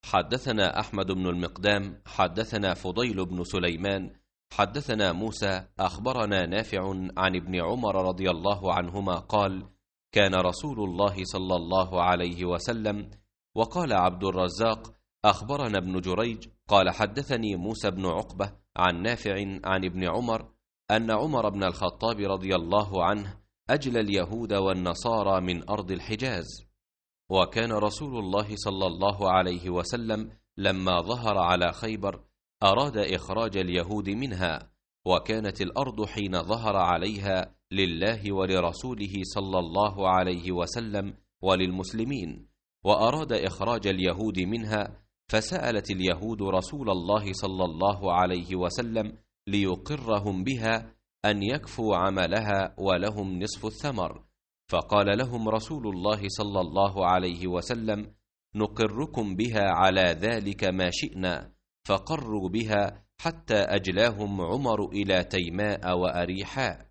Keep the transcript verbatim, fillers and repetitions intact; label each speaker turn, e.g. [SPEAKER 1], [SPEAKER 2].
[SPEAKER 1] حدثنا أحمد بن المقدام حدثنا فضيل بن سليمان حدثنا موسى أخبرنا نافع عن ابن عمر رضي الله عنهما قال: كان رسول الله صلى الله عليه وسلم. وقال عبد الرزاق: أخبرنا ابن جريج قال حدثني موسى بن عقبة عن نافع عن ابن عمر أن عمر بن الخطاب رضي الله عنه أجلى اليهود والنصارى من أرض الحجاز. وكان رسول الله صلى الله عليه وسلم لما ظهر على خيبر أراد إخراج اليهود منها، وكانت الأرض حين ظهر عليها لله ولرسوله صلى الله عليه وسلم وللمسلمين، وأراد إخراج اليهود منها، فسألت اليهود رسول الله صلى الله عليه وسلم ليقرهم بها أن يكفوا عملها ولهم نصف الثمر، فقال لهم رسول الله صلى الله عليه وسلم: نقركم بها على ذلك ما شئنا، فقروا بها حتى أجلاهم عمر إلى تيماء وأريحاء.